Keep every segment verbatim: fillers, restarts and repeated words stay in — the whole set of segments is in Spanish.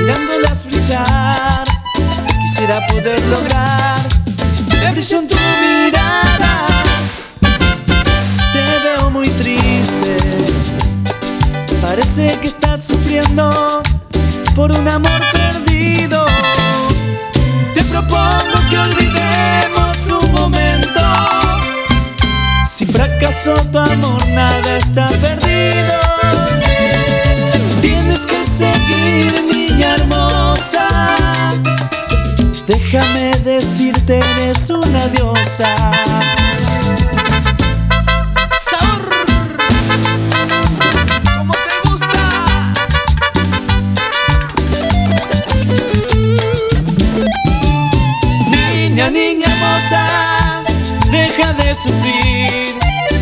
mirándolas brillar. Quisiera poder lograr el brillo en tu mirada. Te veo muy triste, parece que estás sufriendo por un amor perdido. Te propongo que olvidemos un momento. Si fracasó tu amor, nada está perdido. Tienes que seguir, niña hermosa. Déjame decirte, eres una diosa. ¡Sabor! ¡Como te gusta! Niña, niña hermosa, deja de sufrir.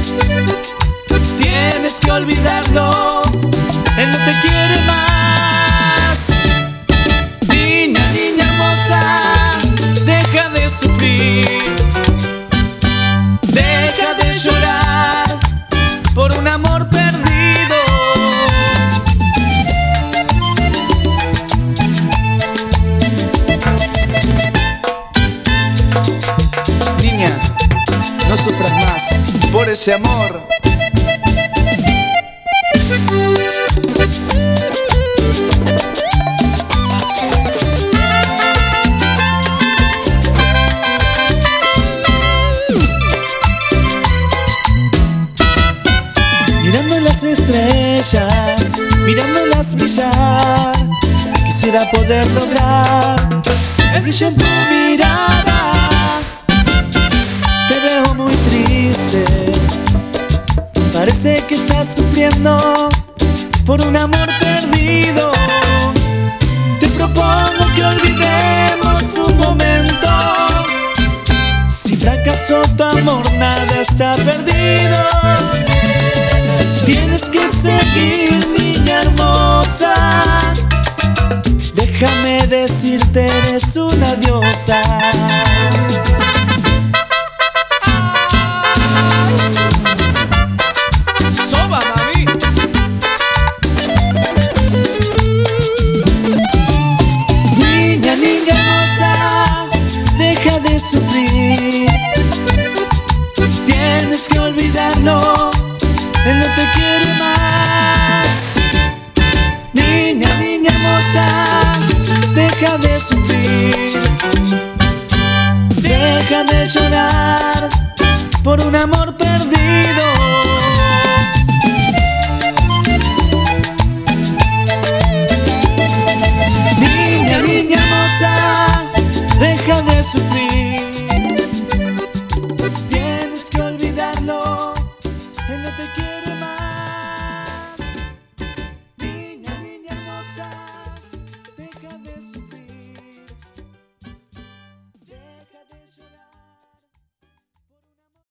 Tienes que olvidarlo, él no te quiere más. Niña, niña hermosa, deja de sufrir. Deja de llorar por un amor perdido. Niña, no sufras más por ese amor. Mirando las estrellas, mirándolas brillar, quisiera poder lograr el brillo en tu mirada. Te veo muy triste, parece que estás sufriendo por un amor perdido. Te propongo que olvidemos un momento. Si fracasó tu amor, nada está perdido. Tienes que seguir, niña hermosa. Déjame decirte, eres una diosa. ¡Soba, mami! Niña, niña hermosa, deja de sufrir. Tienes que olvidarlo, él no te quiere más. Niña, niña hermosa, deja de sufrir. Deja de llorar por un amor perdido. Niña, niña hermosa, deja de sufrir.